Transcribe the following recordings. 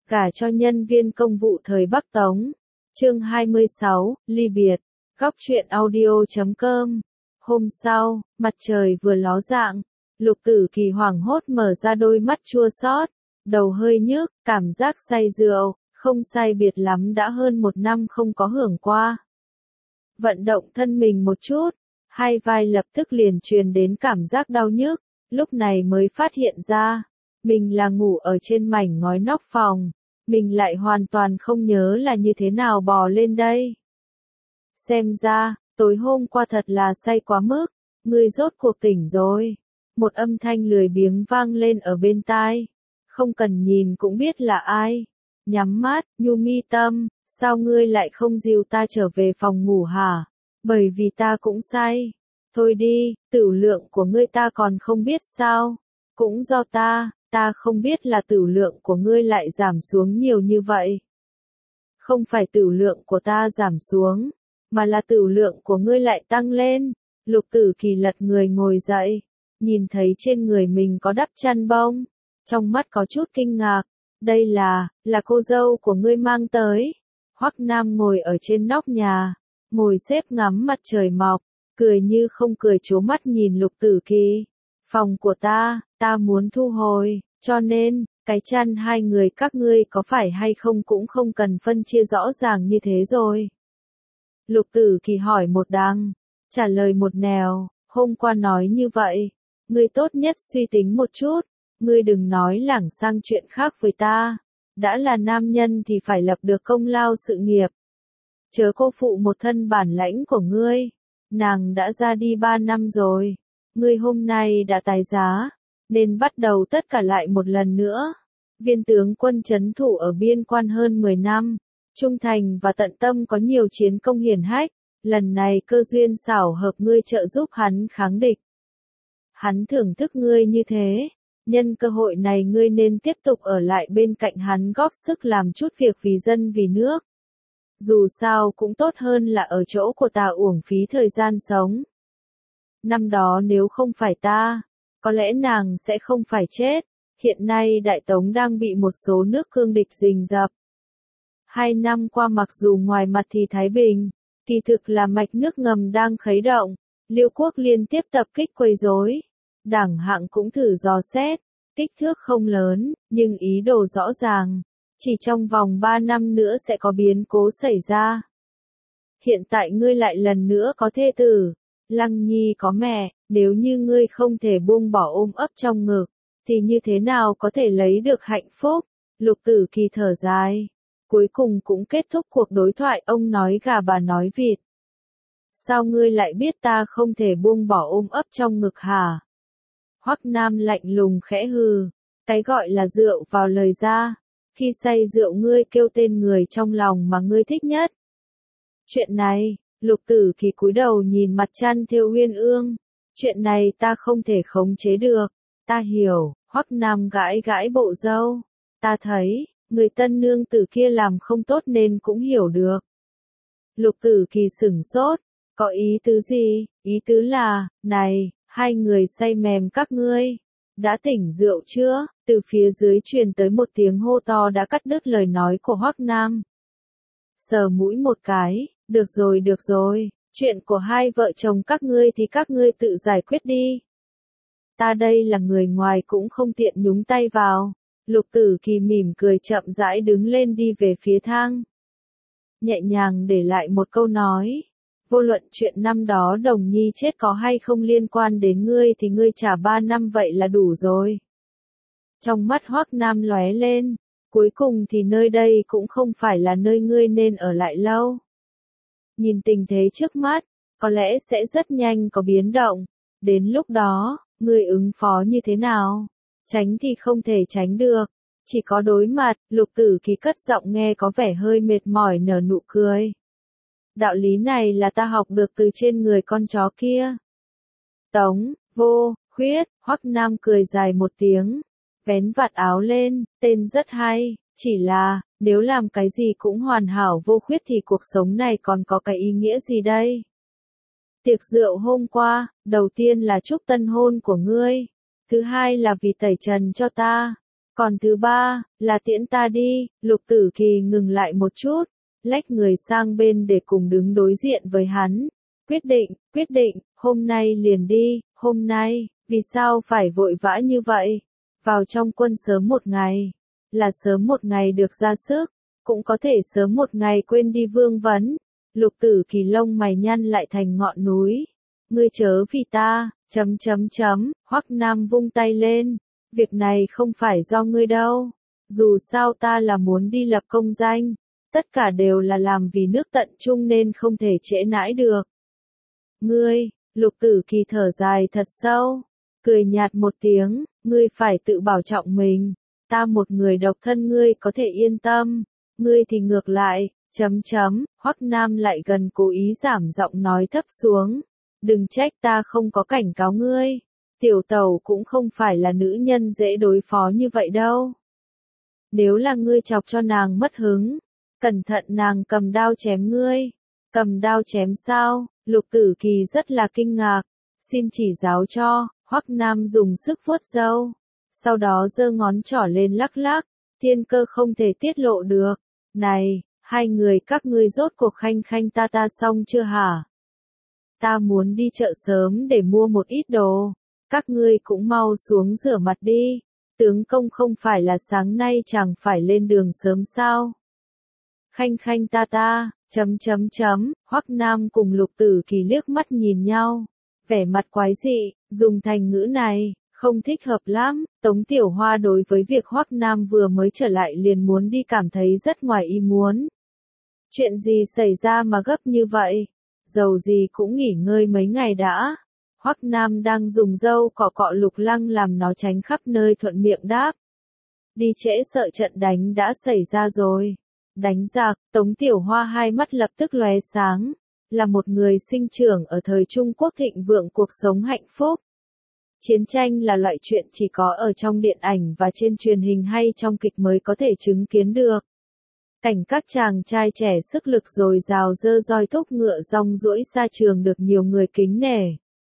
Gả cho nhân viên công vụ thời Bắc Tống. Chương 26, ly biệt. Góc truyện audio.com. Hôm sau, mặt trời vừa ló dạng, Lục Tử Kỳ hoảng hốt mở ra đôi mắt chua xót, đầu hơi nhức, cảm giác say rượu, không sai biệt lắm đã hơn 1 năm không có hưởng qua. Vận động thân mình một chút, hai vai lập tức liền truyền đến cảm giác đau nhức, lúc này mới phát hiện ra, mình là ngủ ở trên mảnh ngói nóc phòng, mình lại hoàn toàn không nhớ là như thế nào bò lên đây. Xem ra, tối hôm qua thật là say quá mức, ngươi rốt cuộc tỉnh rồi. Một âm thanh lười biếng vang lên ở bên tai. Không cần nhìn cũng biết là ai. Nhắm mắt, Nhu Mi Tâm, sao ngươi lại không dìu ta trở về phòng ngủ hả? Bởi vì ta cũng say. Thôi đi, tửu lượng của ngươi ta còn không biết sao. Cũng do ta không biết là tửu lượng của ngươi lại giảm xuống nhiều như vậy. Không phải tửu lượng của ta giảm xuống, mà là tửu lượng của ngươi lại tăng lên. Lục Tử Kỳ lật người ngồi dậy, nhìn thấy trên người mình có đắp chăn bông, trong mắt có chút kinh ngạc, đây là cô dâu của ngươi mang tới. Hoắc Nam ngồi ở trên nóc nhà, ngồi xếp ngắm mặt trời mọc, cười như không cười trố mắt nhìn Lục Tử Kỳ. Phòng của ta muốn thu hồi, cho nên, cái chăn hai người các ngươi có phải hay không cũng không cần phân chia rõ ràng như thế rồi. Lục Tử Kỳ hỏi một đằng, trả lời một nẻo, hôm qua nói như vậy, ngươi tốt nhất suy tính một chút, ngươi đừng nói lảng sang chuyện khác với ta, đã là nam nhân thì phải lập được công lao sự nghiệp. Chớ cô phụ một thân bản lãnh của ngươi, nàng đã ra đi 3 năm rồi, ngươi hôm nay đã tái giá, nên bắt đầu tất cả lại một lần nữa. Viên tướng quân trấn thủ ở biên quan hơn 10 năm, trung thành và tận tâm có nhiều chiến công hiển hách, lần này cơ duyên xảo hợp ngươi trợ giúp hắn kháng địch. Hắn thưởng thức ngươi như thế, nhân cơ hội này ngươi nên tiếp tục ở lại bên cạnh hắn góp sức làm chút việc vì dân vì nước. Dù sao cũng tốt hơn là ở chỗ của ta uổng phí thời gian sống. Năm đó nếu không phải ta, có lẽ nàng sẽ không phải chết. Hiện nay Đại Tống đang bị một số nước cương địch rình rập. 2 năm qua mặc dù ngoài mặt thì thái bình, kỳ thực là mạch nước ngầm đang khuấy động, Liêu quốc liên tiếp tập kích quấy rối. Đảng hạng cũng thử dò xét, kích thước không lớn, nhưng ý đồ rõ ràng, chỉ trong vòng 3 năm nữa sẽ có biến cố xảy ra. Hiện tại ngươi lại lần nữa có thê tử, Lăng Nhi có mẹ, nếu như ngươi không thể buông bỏ ôm ấp trong ngực, thì như thế nào có thể lấy được hạnh phúc? Lục Tử Kỳ thở dài, cuối cùng cũng kết thúc cuộc đối thoại, ông nói gà bà nói vịt. Sao ngươi lại biết ta không thể buông bỏ ôm ấp trong ngực hả? Hoắc Nam lạnh lùng khẽ hừ, cái gọi là rượu vào lời ra, khi say rượu ngươi kêu tên người trong lòng mà ngươi thích nhất. Chuyện này, Lục Tử Kỳ cúi đầu nhìn mặt chăn thêu uyên ương, chuyện này ta không thể khống chế được, ta hiểu. Hoắc Nam gãi gãi bộ râu, ta thấy, người tân nương tử kia làm không tốt nên cũng hiểu được. Lục Tử Kỳ sửng sốt, có ý tứ gì? Ý tứ là, này, hai người say mềm các ngươi, đã tỉnh rượu chưa? Từ phía dưới truyền tới một tiếng hô to đã cắt đứt lời nói của Hoắc Nam. Sờ mũi một cái, được rồi, chuyện của hai vợ chồng các ngươi thì các ngươi tự giải quyết đi. Ta đây là người ngoài cũng không tiện nhúng tay vào. Lục Tử Kỳ mỉm cười chậm rãi đứng lên đi về phía thang. Nhẹ nhàng để lại một câu nói. Vô luận chuyện năm đó Đồng Nhi chết có hay không liên quan đến ngươi thì ngươi trả 3 năm vậy là đủ rồi. Trong mắt Hoắc Nam lóe lên. Cuối cùng thì nơi đây cũng không phải là nơi ngươi nên ở lại lâu. Nhìn tình thế trước mắt, có lẽ sẽ rất nhanh có biến động. Đến lúc đó, ngươi ứng phó như thế nào? Tránh thì không thể tránh được, chỉ có đối mặt. Lục Tử Kỳ cất giọng nghe có vẻ hơi mệt mỏi nở nụ cười. Đạo lý này là ta học được từ trên người con chó kia. Tống, Vô, Khuyết. Hoắc Nam cười dài một tiếng, vén vạt áo lên, tên rất hay, chỉ là, nếu làm cái gì cũng hoàn hảo vô khuyết thì cuộc sống này còn có cái ý nghĩa gì đây? Tiệc rượu hôm qua, đầu tiên là chúc tân hôn của ngươi, thứ hai là vì tẩy trần cho ta, Còn thứ ba, là tiễn ta đi. Lục Tử Kỳ ngừng lại một chút, lách người sang bên để cùng đứng đối diện với hắn. Quyết định, hôm nay liền đi, hôm nay, vì sao phải vội vã như vậy? Vào trong quân sớm một ngày, là sớm một ngày được ra sức, cũng có thể sớm một ngày quên đi vương vấn. Lục Tử Kỳ lông mày nhăn lại thành ngọn núi. Ngươi chớ vì ta, Hoắc Nam vung tay lên. Việc này không phải do ngươi đâu. Dù sao ta là muốn đi lập công danh. Tất cả đều là làm vì nước tận trung nên không thể trễ nãi được. Ngươi, Lục Tử Kỳ thở dài thật sâu, cười nhạt một tiếng, ngươi phải tự bảo trọng mình. Ta một người độc thân ngươi có thể yên tâm. Ngươi thì ngược lại, Hoắc Nam lại gần cố ý giảm giọng nói thấp xuống. Đừng trách ta không có cảnh cáo ngươi. Tiểu Tẩu cũng không phải là nữ nhân dễ đối phó như vậy đâu. Nếu là ngươi chọc cho nàng mất hứng, cẩn thận nàng cầm đao chém ngươi. Cầm đao chém sao? Lục Tử Kỳ rất là kinh ngạc. Xin chỉ giáo cho. Hoắc Nam dùng sức vuốt râu, sau đó giơ ngón trỏ lên lắc lắc. Thiên cơ không thể tiết lộ được. Này, hai người các ngươi rốt cuộc khanh khanh ta xong chưa hả? Ta muốn đi chợ sớm để mua một ít đồ. Các ngươi cũng mau xuống rửa mặt đi. Tướng công không phải là sáng nay chẳng phải lên đường sớm sao? Khanh khanh ta, Hoắc Nam cùng Lục Tử Kỳ liếc mắt nhìn nhau. Vẻ mặt quái dị, dùng thành ngữ này, không thích hợp lắm. Tống Tiểu Hoa đối với việc Hoắc Nam vừa mới trở lại liền muốn đi cảm thấy rất ngoài ý muốn. Chuyện gì xảy ra mà gấp như vậy? Dầu gì cũng nghỉ ngơi mấy ngày đã. Hoắc Nam đang dùng dâu cọ cọ Lục Lăng làm nó tránh khắp nơi thuận miệng đáp. Đi trễ sợ trận đánh đã xảy ra rồi. Đánh giặc, Tống Tiểu Hoa hai mắt lập tức lóe sáng. Là một người sinh trưởng ở thời Trung Quốc thịnh vượng cuộc sống hạnh phúc. Chiến tranh là loại chuyện chỉ có ở trong điện ảnh và trên truyền hình hay trong kịch mới có thể chứng kiến được. Cảnh các chàng trai trẻ sức lực dồi dào dơ roi thúc ngựa rong ruổi xa trường được nhiều người kính nể.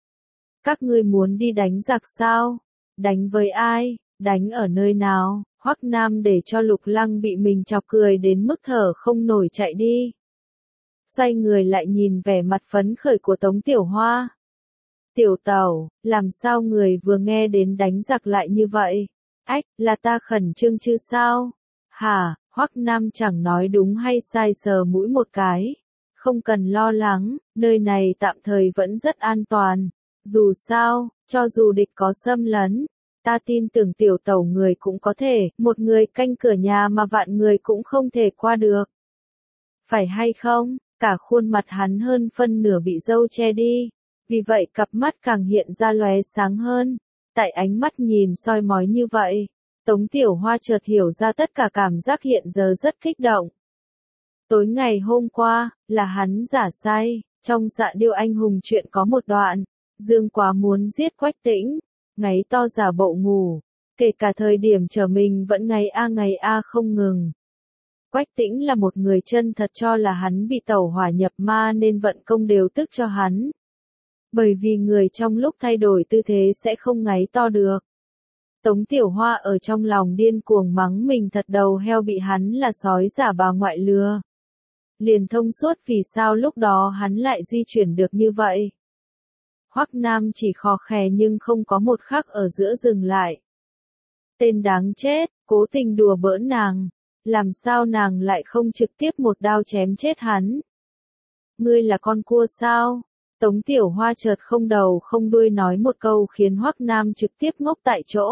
Các ngươi muốn đi đánh giặc sao? Đánh với ai? Đánh ở nơi nào? Hoắc Nam để cho Lục Lăng bị mình chọc cười đến mức thở không nổi chạy đi. Xoay người lại nhìn vẻ mặt phấn khởi của Tống Tiểu Hoa. Tiểu Tẩu, làm sao người vừa nghe đến đánh giặc lại như vậy? Ách, là ta khẩn trương chứ sao? Hả? Hoắc Nam chẳng nói đúng hay sai sờ mũi một cái. Không cần lo lắng, nơi này tạm thời vẫn rất an toàn. Dù sao, cho dù địch có xâm lấn, ta tin tưởng Tiểu Tẩu người cũng có thể, một người canh cửa nhà mà vạn người cũng không thể qua được. Phải hay không? Cả khuôn mặt hắn hơn phân nửa bị râu che đi. Vì vậy cặp mắt càng hiện ra lóe sáng hơn. Tại ánh mắt nhìn soi mói như vậy, Tống Tiểu Hoa chợt hiểu ra tất cả cảm giác hiện giờ rất kích động. Tối ngày hôm qua, là hắn giả say. Trong Dạ Điêu Anh Hùng chuyện có một đoạn, Dương Quá muốn giết Quách Tĩnh, ngáy to giả bộ ngủ, kể cả thời điểm chờ mình vẫn ngày a không ngừng. Quách Tĩnh là một người chân thật cho là hắn bị tẩu hỏa nhập ma nên vận công đều tức cho hắn. Bởi vì người trong lúc thay đổi tư thế sẽ không ngáy to được. Tống Tiểu Hoa ở trong lòng điên cuồng mắng mình thật đầu heo bị hắn là sói giả bà ngoại lừa. Liền thông suốt vì sao lúc đó hắn lại di chuyển được như vậy. Hoắc Nam chỉ khò khè nhưng không có một khắc ở giữa dừng lại. Tên đáng chết, cố tình đùa bỡn nàng. Làm sao nàng lại không trực tiếp một đao chém chết hắn? Ngươi là con cua sao? Tống Tiểu Hoa chợt không đầu không đuôi nói một câu khiến Hoắc Nam trực tiếp ngốc tại chỗ.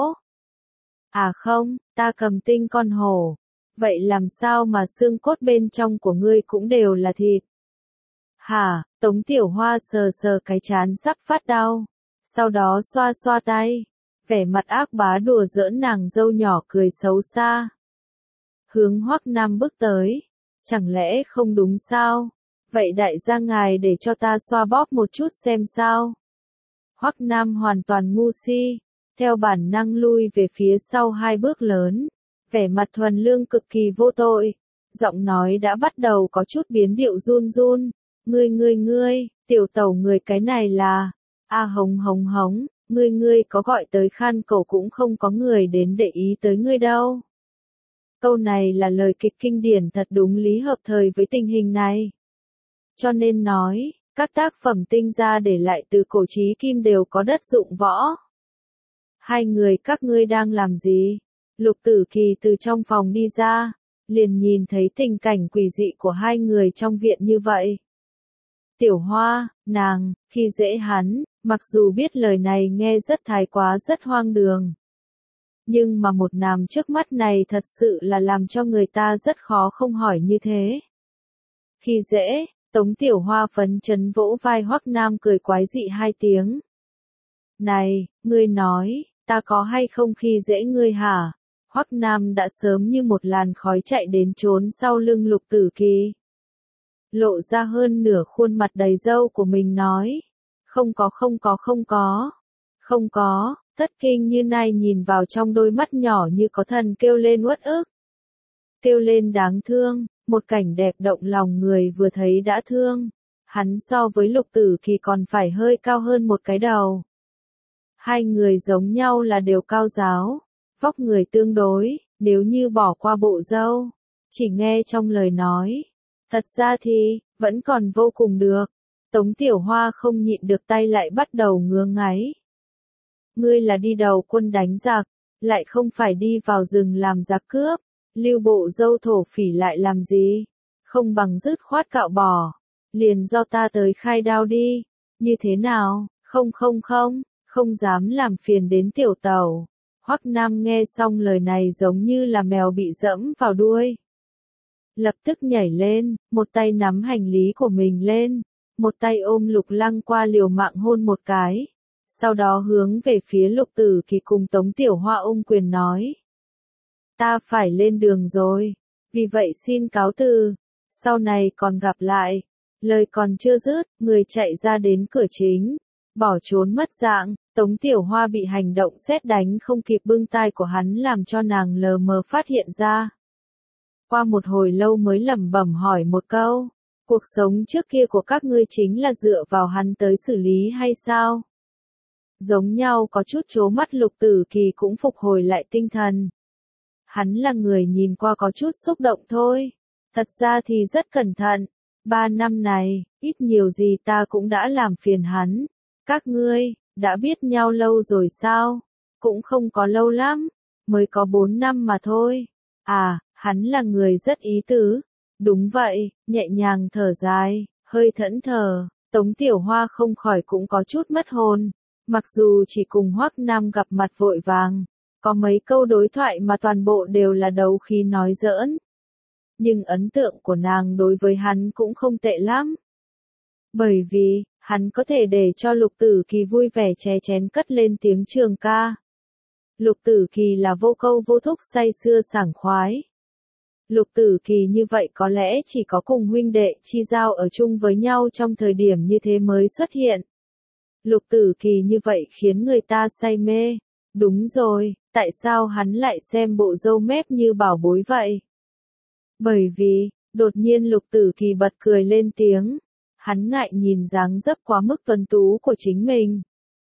À không, ta cầm tinh con hổ. Vậy làm sao mà xương cốt bên trong của ngươi cũng đều là thịt? Hả? Tống Tiểu Hoa sờ sờ cái trán sắp phát đau. Sau đó xoa xoa tay. Vẻ mặt ác bá đùa giỡn nàng dâu nhỏ cười xấu xa. Hướng Hoắc Nam bước tới. Chẳng lẽ không đúng sao? Vậy đại gia ngài để cho ta xoa bóp một chút xem sao? Hoắc Nam hoàn toàn ngu si. Theo bản năng lui về phía sau hai bước lớn. Vẻ mặt thuần lương cực kỳ vô tội. Giọng nói đã bắt đầu có chút biến điệu run run. Ngươi, Tiểu Tẩu người cái này là... A hống hống hống, Ngươi có gọi tới khan cầu cũng không có người đến để ý tới ngươi đâu. Câu này là lời kịch kinh điển thật đúng lý hợp thời với tình hình này. Cho nên nói, các tác phẩm tinh gia để lại từ cổ chí kim đều có đất dụng võ. Hai người các ngươi đang làm gì? Lục Tử Kỳ từ trong phòng đi ra, liền nhìn thấy tình cảnh quỷ dị của hai người trong viện như vậy. Tiểu Hoa, nàng, khi dễ hắn, mặc dù biết lời này nghe rất thái quá rất hoang đường. Nhưng mà một nam trước mắt này thật sự là làm cho người ta rất khó không hỏi như thế. Khi dễ, Tống Tiểu Hoa phấn chấn vỗ vai Hoắc Nam cười quái dị hai tiếng. Này, ngươi nói, ta có hay không khi dễ ngươi hả? Hoắc Nam đã sớm như một làn khói chạy đến trốn sau lưng Lục Tử Kỳ. Lộ ra hơn nửa khuôn mặt đầy râu của mình nói. Không có, Thất Kinh Như Nai nhìn vào trong đôi mắt nhỏ như có thần kêu lên uất ức. Kêu lên đáng thương, một cảnh đẹp động lòng người vừa thấy đã thương. Hắn so với Lục Tử Kỳ còn phải hơi cao hơn một cái đầu. Hai người giống nhau là đều cao ráo, vóc người tương đối, nếu như bỏ qua bộ râu, chỉ nghe trong lời nói. Thật ra thì, vẫn còn vô cùng được. Tống Tiểu Hoa không nhịn được tay lại bắt đầu ngứa ngáy. Ngươi là đi đầu quân đánh giặc, lại không phải đi vào rừng làm giặc cướp, lưu bộ dâu thổ phỉ lại làm gì, không bằng dứt khoát cạo bỏ, liền do ta tới khai đao đi, như thế nào, không dám làm phiền đến tiểu tẩu. Hoắc Nam nghe xong lời này giống như là mèo bị dẫm vào đuôi. Lập tức nhảy lên, một tay nắm hành lý của mình lên, một tay ôm Lục Lăng qua liều mạng hôn một cái. Sau đó hướng về phía Lục Tử Kỳ cùng Tống Tiểu Hoa ôm quyền nói. Ta phải lên đường rồi, vì vậy xin cáo từ, sau này còn gặp lại. Lời còn chưa dứt, người chạy ra đến cửa chính, bỏ trốn mất dạng. Tống Tiểu Hoa bị hành động sét đánh không kịp bưng tai của hắn làm cho nàng lờ mờ phát hiện ra. Qua một hồi lâu mới lẩm bẩm hỏi một câu, cuộc sống trước kia của các ngươi chính là dựa vào hắn tới xử lý hay sao? Giống nhau có chút chố mắt Lục Tử Kỳ cũng phục hồi lại tinh thần. Hắn là người nhìn qua có chút xúc động thôi, thật ra thì rất cẩn thận. 3 năm này, ít nhiều gì ta cũng đã làm phiền hắn. Các ngươi, đã biết nhau lâu rồi sao? Cũng không có lâu lắm, mới có 4 năm mà thôi. À, hắn là người rất ý tứ. Đúng vậy, nhẹ nhàng thở dài, hơi thẫn thờ, Tống Tiểu Hoa không khỏi cũng có chút mất hồn. Mặc dù chỉ cùng Hoắc Nam gặp mặt vội vàng, có mấy câu đối thoại mà toàn bộ đều là đấu khí nói giỡn. Nhưng ấn tượng của nàng đối với hắn cũng không tệ lắm. Bởi vì, hắn có thể để cho Lục Tử Kỳ vui vẻ chè chén cất lên tiếng trường ca. Lục Tử Kỳ là vô câu vô thúc say sưa sảng khoái. Lục Tử Kỳ như vậy có lẽ chỉ có cùng huynh đệ chi giao ở chung với nhau trong thời điểm như thế mới xuất hiện. Lục Tử Kỳ như vậy khiến người ta say mê. Đúng rồi, tại sao hắn lại xem bộ râu mép như bảo bối vậy? Bởi vì, đột nhiên Lục Tử Kỳ bật cười lên tiếng. Hắn ngại nhìn dáng dấp quá mức tuấn tú của chính mình.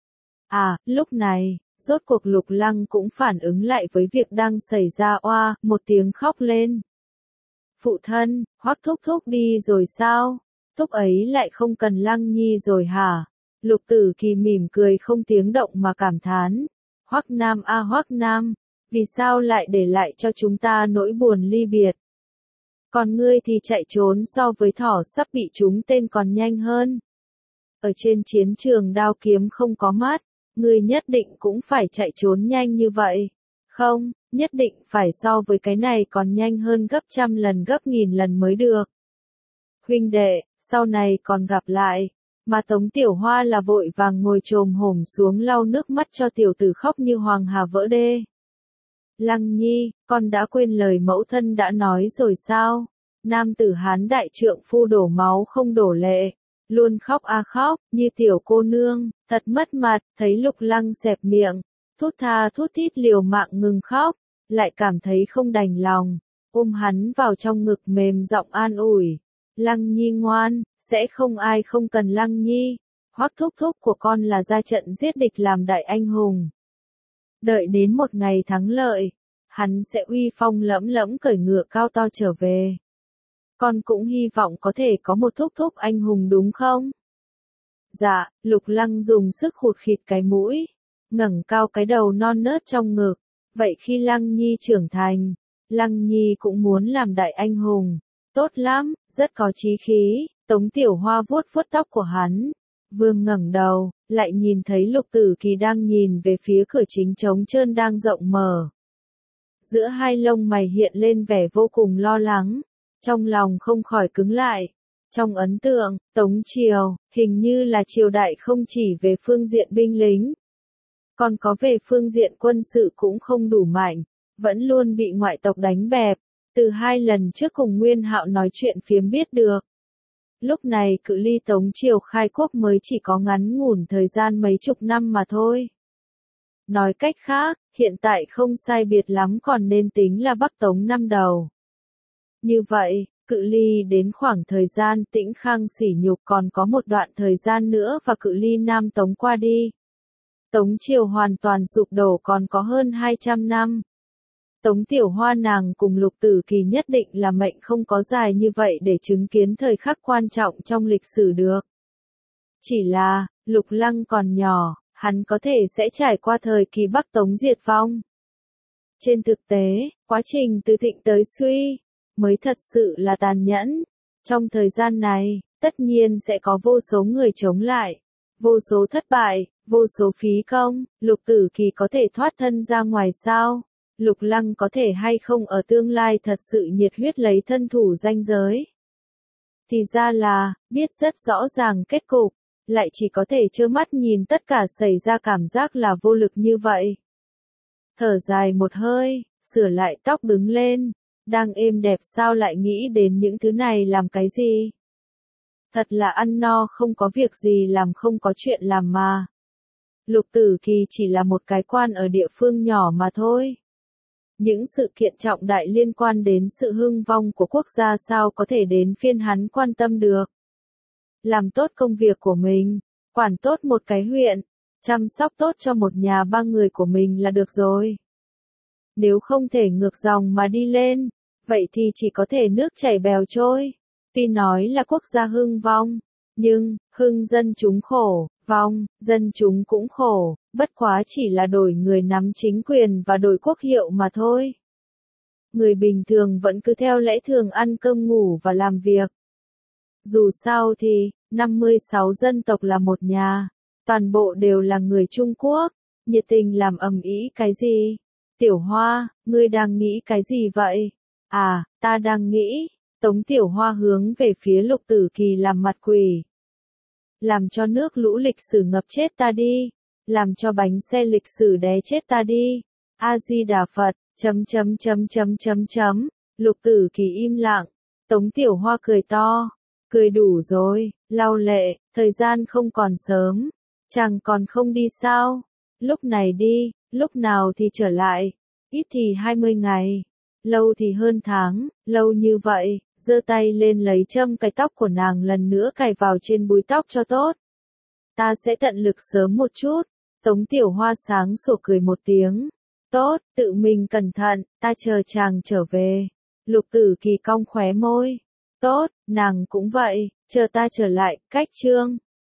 À, lúc này, rốt cuộc Lục Lăng cũng phản ứng lại với việc đang xảy ra oa, một tiếng khóc lên. Phụ thân, Hoắc thúc thúc đi rồi sao? Thúc ấy lại không cần Lăng Nhi rồi hả? Lục Tử Kỳ mỉm cười không tiếng động mà cảm thán. Hoắc Nam a Hoắc Nam, vì sao lại để lại cho chúng ta nỗi buồn ly biệt? Còn ngươi thì chạy trốn so với thỏ sắp bị trúng tên còn nhanh hơn. Ở trên chiến trường đao kiếm không có mắt, ngươi nhất định cũng phải chạy trốn nhanh như vậy. Không, nhất định phải so với cái này còn nhanh hơn gấp trăm lần gấp nghìn lần mới được. Huynh đệ, sau này còn gặp lại. Mà Tống Tiểu Hoa là vội vàng ngồi chồm hổm xuống lau nước mắt cho tiểu tử khóc như hoàng hà vỡ đê. Lăng Nhi, con đã quên lời mẫu thân đã nói rồi sao? Nam tử Hán đại trượng phu đổ máu không đổ lệ, luôn khóc a khóc, như tiểu cô nương, thật mất mặt. Thấy Lục Lăng xẹp miệng, thút tha thút thít liều mạng ngừng khóc, lại cảm thấy không đành lòng, ôm hắn vào trong ngực mềm giọng an ủi. Lăng Nhi ngoan, sẽ không ai không cần Lăng Nhi. Hoắc thúc thúc của con là ra trận giết địch làm đại anh hùng. Đợi đến một ngày thắng lợi, hắn sẽ uy phong lẫm lẫm cởi ngựa cao to trở về. Con cũng hy vọng có thể có một thúc thúc anh hùng đúng không? Dạ, Lục Lăng dùng sức khụt khịt cái mũi, ngẩng cao cái đầu non nớt trong ngực. Vậy khi Lăng Nhi trưởng thành, Lăng Nhi cũng muốn làm đại anh hùng. Tốt lắm, rất có chí khí. Tống Tiểu Hoa vuốt vuốt tóc của hắn. Vương ngẩng đầu, lại nhìn thấy Lục Tử Kỳ đang nhìn về phía cửa chính trống trơn đang rộng mở. Giữa hai lông mày hiện lên vẻ vô cùng lo lắng, trong lòng không khỏi cứng lại. Trong ấn tượng, Tống Triều, hình như là triều đại không chỉ về phương diện binh lính, còn có về phương diện quân sự cũng không đủ mạnh, vẫn luôn bị ngoại tộc đánh bẹp, từ 2 lần trước cùng Nguyên Hạo nói chuyện phiếm biết được. Lúc này cự ly Tống Triều khai quốc mới chỉ có ngắn ngủn thời gian mấy chục năm mà thôi. Nói cách khác, hiện tại không sai biệt lắm còn nên tính là Bắc Tống năm đầu. Như vậy, cự ly đến khoảng thời gian Tĩnh Khang sỉ nhục còn có một đoạn thời gian nữa và cự ly Nam Tống qua đi. Tống Triều hoàn toàn sụp đổ còn có hơn 200 năm. Tống Tiểu Hoa nàng cùng Lục Tử Kỳ nhất định là mệnh không có dài như vậy để chứng kiến thời khắc quan trọng trong lịch sử được. Chỉ là, Lục Lăng còn nhỏ, hắn có thể sẽ trải qua thời kỳ Bắc Tống diệt vong. Trên thực tế, quá trình từ thịnh tới suy, mới thật sự là tàn nhẫn. Trong thời gian này, tất nhiên sẽ có vô số người chống lại, vô số thất bại, vô số phí công. Lục Tử Kỳ có thể thoát thân ra ngoài sao? Lục Lăng có thể hay không ở tương lai thật sự nhiệt huyết lấy thân thủ ranh giới? Thì ra là, biết rất rõ ràng kết cục, lại chỉ có thể trơ mắt nhìn tất cả xảy ra cảm giác là vô lực như vậy. Thở dài một hơi, sửa lại tóc đứng lên, đang êm đẹp sao lại nghĩ đến những thứ này làm cái gì? Thật là ăn no không có việc gì làm không có chuyện làm mà. Lục Tử Kỳ chỉ là một cái quan ở địa phương nhỏ mà thôi. Những sự kiện trọng đại liên quan đến sự hưng vong của quốc gia sao có thể đến phiên hắn quan tâm được. Làm tốt công việc của mình, quản tốt một cái huyện, chăm sóc tốt cho một nhà 3 người của mình là được rồi. Nếu không thể ngược dòng mà đi lên, vậy thì chỉ có thể nước chảy bèo trôi. Tuy nói là quốc gia hưng vong, nhưng, hưng dân chúng khổ, vong, dân chúng cũng khổ, bất quá chỉ là đổi người nắm chính quyền và đổi quốc hiệu mà thôi. Người bình thường vẫn cứ theo lẽ thường ăn cơm ngủ và làm việc. Dù sao thì, 56 dân tộc là một nhà, toàn bộ đều là người Trung Quốc, nhiệt tình làm ầm ĩ cái gì? Tiểu Hoa, ngươi đang nghĩ cái gì vậy? À, ta đang nghĩ. Tống Tiểu Hoa hướng về phía Lục Tử Kỳ làm mặt quỷ. Làm cho nước lũ lịch sử ngập chết ta đi. Làm cho bánh xe lịch sử đé chết ta đi. A-di-đà Phật, chấm. Lục Tử Kỳ im lặng. Tống Tiểu Hoa cười to. Cười đủ rồi, lau lệ, thời gian không còn sớm. Chàng còn không đi sao? Lúc này đi, lúc nào thì trở lại. Ít thì 20 ngày. Lâu thì hơn tháng, lâu như vậy, giơ tay lên lấy châm cái tóc của nàng lần nữa cài vào trên búi tóc cho tốt. Ta sẽ tận lực sớm một chút. Tống Tiểu Hoa sáng sủa cười một tiếng. Tốt, tự mình cẩn thận, ta chờ chàng trở về. Lục Tử Kỳ cong khóe môi. Tốt, nàng cũng vậy, chờ ta trở lại, cách chương.